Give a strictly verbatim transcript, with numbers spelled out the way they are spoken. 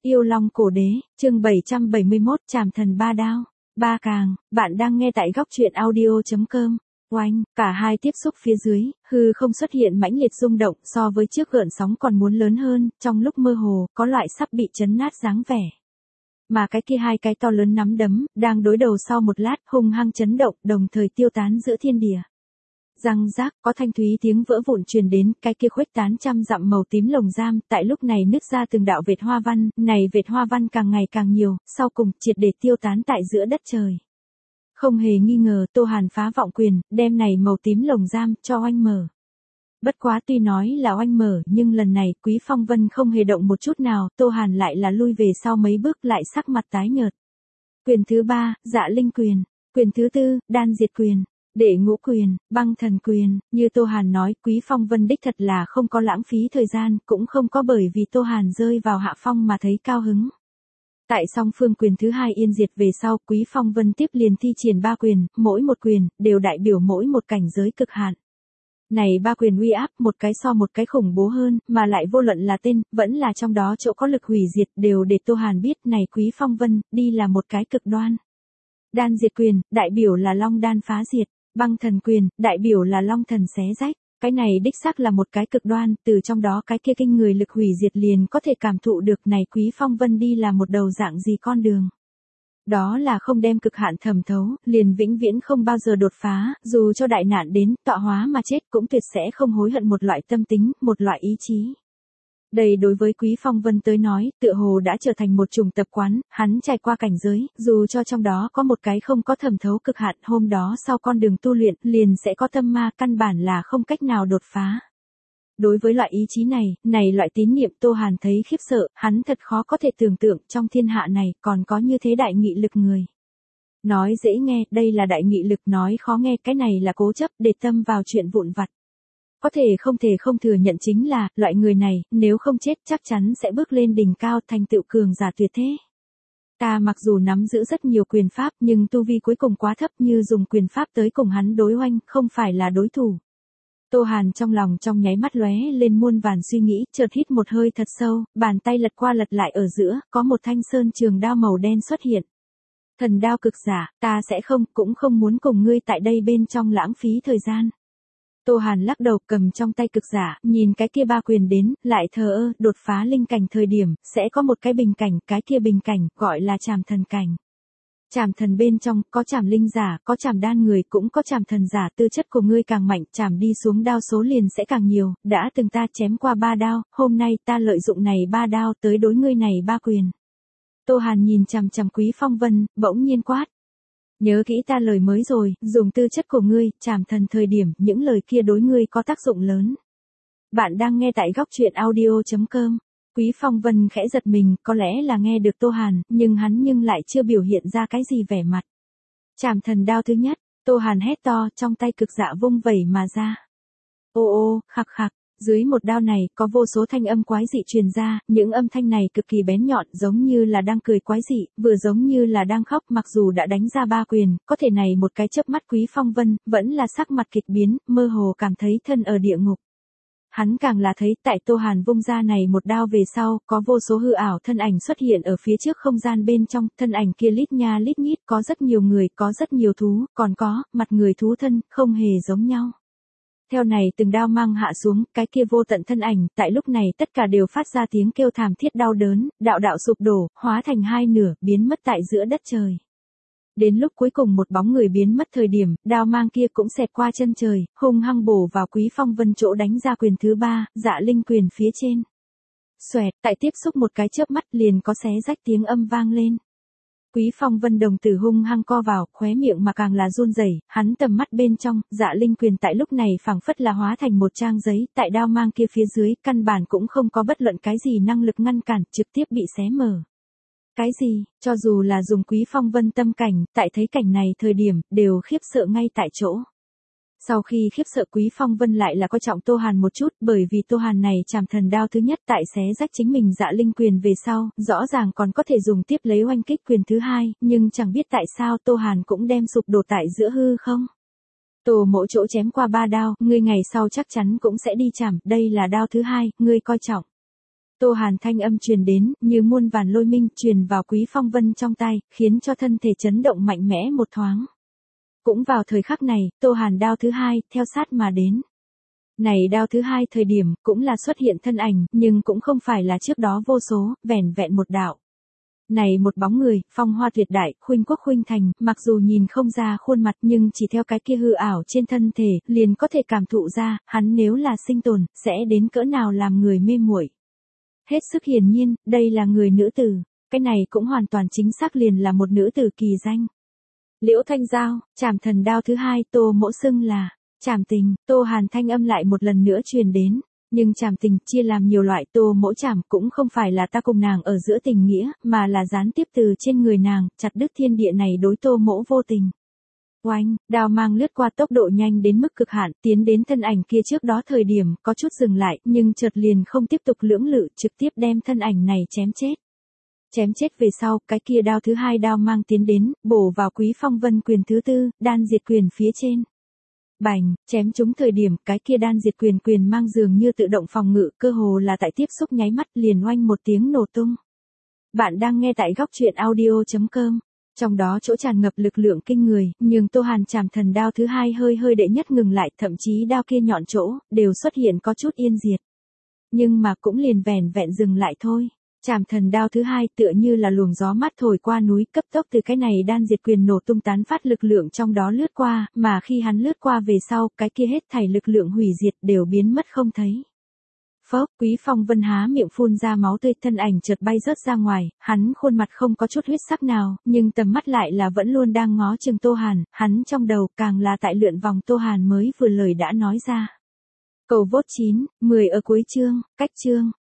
Yêu Long Cổ Đế, chương bảy trăm bảy mươi mốt, Trảm Thần Ba Đao. Ba Càng, bạn đang nghe tại góc truyện audio.com. Oanh, cả hai tiếp xúc phía dưới, hư không xuất hiện mãnh liệt rung động, so với trước gợn sóng còn muốn lớn hơn, trong lúc mơ hồ, có loại sắp bị chấn nát dáng vẻ. Mà cái kia hai cái to lớn nắm đấm, đang đối đầu sau một lát, hung hăng chấn động, đồng thời tiêu tán giữa thiên địa. Răng rác, có thanh thúy tiếng vỡ vụn truyền đến, cái kia khuếch tán trăm dặm màu tím lồng giam, tại lúc này nứt ra từng đạo vệt hoa văn, này vệt hoa văn càng ngày càng nhiều, sau cùng triệt để tiêu tán tại giữa đất trời. Không hề nghi ngờ, Tô Hàn phá vọng quyền, đem này màu tím lồng giam cho oanh mở. Bất quá tuy nói là oanh mở, nhưng lần này Quý Phong Vân không hề động một chút nào, Tô Hàn lại là lui về sau mấy bước, lại sắc mặt tái nhợt. Quyền thứ ba, Dạ Linh Quyền. Quyền thứ tư, Đan Diệt Quyền. Đệ Ngũ Quyền, Băng Thần Quyền. Như Tô Hàn nói, Quý Phong Vân đích thật là không có lãng phí thời gian, cũng không có bởi vì Tô Hàn rơi vào hạ phong mà thấy cao hứng. Tại song phương quyền thứ hai yên diệt về sau, Quý Phong Vân tiếp liền thi triển ba quyền, mỗi một quyền đều đại biểu mỗi một cảnh giới cực hạn. Này ba quyền uy áp, một cái so một cái khủng bố hơn, mà lại vô luận là tên, vẫn là trong đó chỗ có lực hủy diệt, đều để Tô Hàn biết, này Quý Phong Vân đi là một cái cực đoan. Đan Diệt Quyền, đại biểu là Long Đan phá diệt. Băng Thần Quyền, đại biểu là Long Thần xé rách. Cái này đích xác là một cái cực đoan, từ trong đó cái kia kinh người lực hủy diệt liền có thể cảm thụ được này Quý Phong Vân đi là một đầu dạng gì con đường. Đó là không đem cực hạn thẩm thấu, liền vĩnh viễn không bao giờ đột phá, dù cho đại nạn đến, tọa hóa mà chết cũng tuyệt sẽ không hối hận, một loại tâm tính, một loại ý chí. Đây đối với Quý Phong Vân tới nói, tựa hồ đã trở thành một chủng tập quán, hắn trải qua cảnh giới, dù cho trong đó có một cái không có thẩm thấu cực hạn, hôm đó sau con đường tu luyện, liền sẽ có tâm ma, căn bản là không cách nào đột phá. Đối với loại ý chí này, này loại tín niệm, Tô Hàn thấy khiếp sợ, hắn thật khó có thể tưởng tượng trong thiên hạ này còn có như thế đại nghị lực người. Nói dễ nghe, đây là đại nghị lực, nói khó nghe, cái này là cố chấp, để tâm vào chuyện vụn vặt. Có thể không thể không thừa nhận chính là, loại người này, nếu không chết chắc chắn sẽ bước lên đỉnh cao, thành tựu cường giả tuyệt thế. Ta mặc dù nắm giữ rất nhiều quyền pháp, nhưng tu vi cuối cùng quá thấp, như dùng quyền pháp tới cùng hắn đối oanh, không phải là đối thủ. Tô Hàn trong lòng trong nháy mắt lóe lên muôn vàn suy nghĩ, chợt hít một hơi thật sâu, bàn tay lật qua lật lại ở giữa, có một thanh sơn trường đao màu đen xuất hiện. Thần đao cực giả, ta sẽ không, cũng không muốn cùng ngươi tại đây bên trong lãng phí thời gian. Tô Hàn lắc đầu, cầm trong tay cực giả, nhìn cái kia ba quyền đến, lại thờ ơ, đột phá linh cảnh thời điểm, sẽ có một cái bình cảnh, cái kia bình cảnh, gọi là Trảm Thần cảnh. Trảm Thần bên trong, có Trảm Linh giả, có Trảm Đan người, cũng có Trảm Thần giả, tư chất của ngươi càng mạnh, chảm đi xuống đao số liền sẽ càng nhiều, đã từng ta chém qua ba đao, hôm nay ta lợi dụng này ba đao tới đối ngươi này ba quyền. Tô Hàn nhìn chằm chằm Quý Phong Vân, bỗng nhiên quát. Nhớ kỹ ta lời mới rồi, dùng tư chất của ngươi, Trảm Thần thời điểm, những lời kia đối ngươi có tác dụng lớn. Bạn đang nghe tại góc truyện audio.com. Quý Phong Vân khẽ giật mình, có lẽ là nghe được Tô Hàn, nhưng hắn nhưng lại chưa biểu hiện ra cái gì vẻ mặt. Trảm Thần đao thứ nhất, Tô Hàn hét to, trong tay cực dạ vung vẩy mà ra. Ô ô, khạc khạc. Dưới một đao này, có vô số thanh âm quái dị truyền ra, những âm thanh này cực kỳ bén nhọn, giống như là đang cười quái dị, vừa giống như là đang khóc, mặc dù đã đánh ra ba quyền, có thể này một cái chớp mắt Quý Phong Vân, vẫn là sắc mặt kịch biến, mơ hồ cảm thấy thân ở địa ngục. Hắn càng là thấy, tại Tô Hàn vung ra này một đao về sau, có vô số hư ảo thân ảnh xuất hiện ở phía trước không gian bên trong, thân ảnh kia lít nha lít nhít, có rất nhiều người, có rất nhiều thú, còn có, mặt người thú thân, không hề giống nhau. Theo này từng đao mang hạ xuống, cái kia vô tận thân ảnh, tại lúc này tất cả đều phát ra tiếng kêu thảm thiết đau đớn, đạo đạo sụp đổ, hóa thành hai nửa, biến mất tại giữa đất trời. Đến lúc cuối cùng một bóng người biến mất thời điểm, đao mang kia cũng xẹt qua chân trời, hung hăng bổ vào Quý Phong Vân chỗ đánh ra quyền thứ ba, Dạ Linh Quyền phía trên. Xoẹt, tại tiếp xúc một cái chớp mắt liền có xé rách tiếng âm vang lên. Quý Phong Vân đồng tử hung hăng co vào, khóe miệng mà càng là run rẩy, hắn tầm mắt bên trong, Dạ Linh Quyền tại lúc này phảng phất là hóa thành một trang giấy, tại đao mang kia phía dưới, căn bản cũng không có bất luận cái gì năng lực ngăn cản, trực tiếp bị xé mở. Cái gì, cho dù là dùng Quý Phong Vân tâm cảnh, tại thấy cảnh này thời điểm, đều khiếp sợ ngay tại chỗ. Sau khi khiếp sợ Quý Phong Vân lại là coi trọng Tô Hàn một chút, bởi vì Tô Hàn này Trảm Thần đao thứ nhất tại xé rách chính mình Dạ Linh Quyền về sau, rõ ràng còn có thể dùng tiếp lấy oanh kích quyền thứ hai, nhưng chẳng biết tại sao Tô Hàn cũng đem sụp đổ tại giữa hư không. Tô Mỗ chỗ chém qua ba đao, ngươi ngày sau chắc chắn cũng sẽ đi chảm, đây là đao thứ hai, ngươi coi trọng. Tô Hàn thanh âm truyền đến, như muôn vàn lôi minh truyền vào Quý Phong Vân trong tai, khiến cho thân thể chấn động mạnh mẽ một thoáng. Cũng vào thời khắc này, Tô Hàn đao thứ hai, theo sát mà đến. Này đao thứ hai thời điểm, cũng là xuất hiện thân ảnh, nhưng cũng không phải là trước đó vô số, vẻn vẹn một đạo. Này một bóng người, phong hoa tuyệt đại, khuynh quốc khuynh thành, mặc dù nhìn không ra khuôn mặt nhưng chỉ theo cái kia hư ảo trên thân thể, liền có thể cảm thụ ra, hắn nếu là sinh tồn, sẽ đến cỡ nào làm người mê muội. Hết sức hiển nhiên, đây là người nữ tử, cái này cũng hoàn toàn chính xác liền là một nữ tử kỳ danh. Liễu Thanh Giao, Trảm Thần đao thứ hai, Tô Mỗ xưng là Trảm Tình. Tô Hàn thanh âm lại một lần nữa truyền đến, nhưng Trảm Tình chia làm nhiều loại. Tô Mỗ Trảm cũng không phải là ta cùng nàng ở giữa tình nghĩa, mà là gián tiếp từ trên người nàng, chặt đứt thiên địa này đối Tô Mỗ vô tình. Oanh, đao mang lướt qua tốc độ nhanh đến mức cực hạn, tiến đến thân ảnh kia trước đó thời điểm, có chút dừng lại, nhưng chợt liền không tiếp tục lưỡng lự, trực tiếp đem thân ảnh này chém chết. Chém chết về sau, cái kia đao thứ hai đao mang tiến đến, bổ vào Quý Phong Vân quyền thứ tư, đan diệt quyền phía trên. Bành, chém trúng thời điểm, cái kia đan diệt quyền quyền mang dường như tự động phòng ngự, cơ hồ là tại tiếp xúc nháy mắt liền oanh một tiếng nổ tung. Bạn đang nghe tại góc truyện audio chấm com. Trong đó chỗ tràn ngập lực lượng kinh người, nhưng Tô Hàn Trảm Thần đao thứ hai hơi hơi đệ nhất ngừng lại, thậm chí đao kia nhọn chỗ, đều xuất hiện có chút yên diệt. Nhưng mà cũng liền vẻn vẹn dừng lại thôi. Trảm Thần đao thứ hai tựa như là luồng gió mát thổi qua núi, cấp tốc từ cái này đan diệt quyền nổ tung tán phát lực lượng trong đó lướt qua, mà khi hắn lướt qua về sau, cái kia hết thảy lực lượng hủy diệt đều biến mất không thấy. Phốc, Quý Phong Vân há miệng phun ra máu tươi, thân ảnh chợt bay rớt ra ngoài, hắn khuôn mặt không có chút huyết sắc nào, nhưng tầm mắt lại là vẫn luôn đang ngó chừng Tô Hàn, hắn trong đầu càng là tại lượn vòng Tô Hàn mới vừa lời đã nói ra. Cầu vốt chín, mười ở cuối chương, cách chương.